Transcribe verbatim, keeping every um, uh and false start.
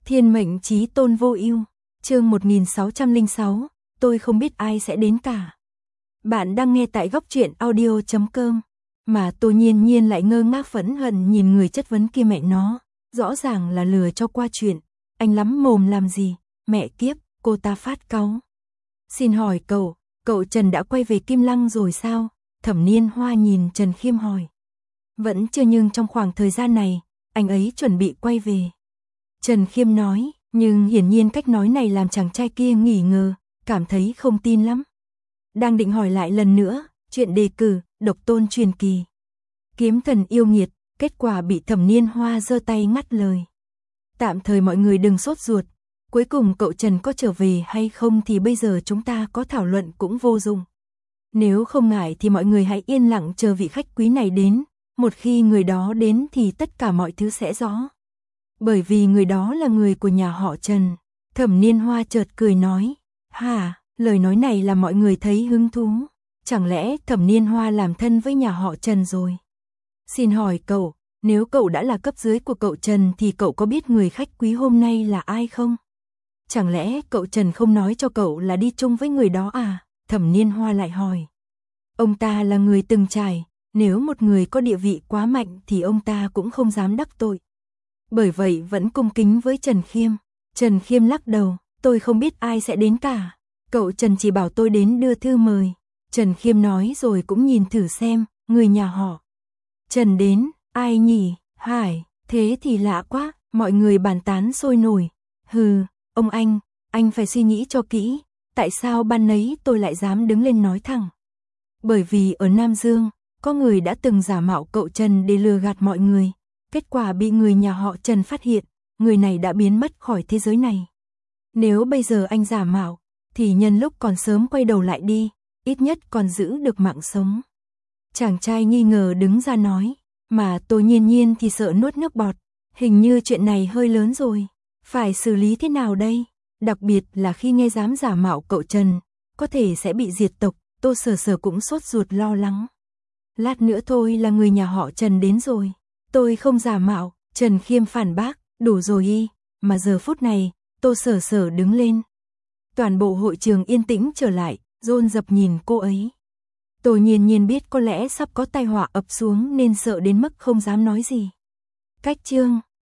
Thiên mệnh chí tôn vô ưu, chương một nghìn sáu trăm lẻ sáu, tôi không biết ai sẽ đến cả. Bạn đang nghe tại góc truyện audio chấm com, mà Tô Nhiên Nhiên lại ngơ ngác phẫn hận nhìn người chất vấn kia mẹ nó, rõ ràng là lừa cho qua chuyện, anh lắm mồm làm gì, mẹ kiếp, cô ta phát cáu. Xin hỏi cậu, cậu Trần đã quay về Kim Lăng rồi sao? Thẩm Niên Hoa nhìn Trần Khiêm hỏi. Vẫn chưa, nhưng trong khoảng thời gian này, anh ấy chuẩn bị quay về. Trần Khiêm nói, nhưng hiển nhiên cách nói này làm chàng trai kia nghỉ ngờ, cảm thấy không tin lắm. Đang định hỏi lại lần nữa, chuyện đề cử, độc tôn truyền kỳ. Kiếm thần yêu nghiệt, kết quả bị Thẩm Niên Hoa giơ tay ngắt lời. Tạm thời mọi người đừng sốt ruột, cuối cùng cậu Trần có trở về hay không thì bây giờ chúng ta có thảo luận cũng vô dụng. Nếu không ngại thì mọi người hãy yên lặng chờ vị khách quý này đến, một khi người đó đến thì tất cả mọi thứ sẽ rõ. Bởi vì người đó là người của nhà họ Trần. Thẩm Niên Hoa chợt cười nói, hả, lời nói này làm mọi người thấy hứng thú. Chẳng lẽ Thẩm Niên Hoa làm thân với nhà họ Trần rồi? Xin hỏi cậu, nếu cậu đã là cấp dưới của cậu Trần thì cậu có biết người khách quý hôm nay là ai không? Chẳng lẽ cậu Trần không nói cho cậu là đi chung với người đó à? Thẩm Niên Hoa lại hỏi. Ông ta là người từng trải, nếu một người có địa vị quá mạnh thì ông ta cũng không dám đắc tội. Bởi vậy vẫn cung kính với Trần Khiêm. Trần Khiêm lắc đầu, tôi không biết ai sẽ đến cả. Cậu Trần chỉ bảo tôi đến đưa thư mời. Trần Khiêm nói rồi cũng nhìn thử xem, người nhà họ Trần đến, ai nhỉ? Hải, thế thì lạ quá, mọi người bàn tán sôi nổi. Hừ, ông anh, anh phải suy nghĩ cho kỹ, tại sao ban nấy tôi lại dám đứng lên nói thẳng? Bởi vì ở Nam Dương, có người đã từng giả mạo cậu Trần để lừa gạt mọi người. Kết quả bị người nhà họ Trần phát hiện, người này đã biến mất khỏi thế giới này. Nếu bây giờ anh giả mạo, thì nhân lúc còn sớm quay đầu lại đi, ít nhất còn giữ được mạng sống. Chàng trai nghi ngờ đứng ra nói, mà Tô Nhiên Nhiên thì sợ nuốt nước bọt, hình như chuyện này hơi lớn rồi, phải xử lý thế nào đây? Đặc biệt là khi nghe dám giả mạo cậu Trần, có thể sẽ bị diệt tộc, Tô Sở Sở cũng sốt ruột lo lắng. Lát nữa thôi là người nhà họ Trần đến rồi. Tôi không giả mạo, Trần Khiêm phản bác, đủ rồi y, mà giờ phút này, Tô Sở Sở đứng lên. Toàn bộ hội trường yên tĩnh trở lại, dồn dập nhìn cô ấy. Tô Nhiên Nhiên biết có lẽ sắp có tai họa ập xuống nên sợ đến mức không dám nói gì. Cách chương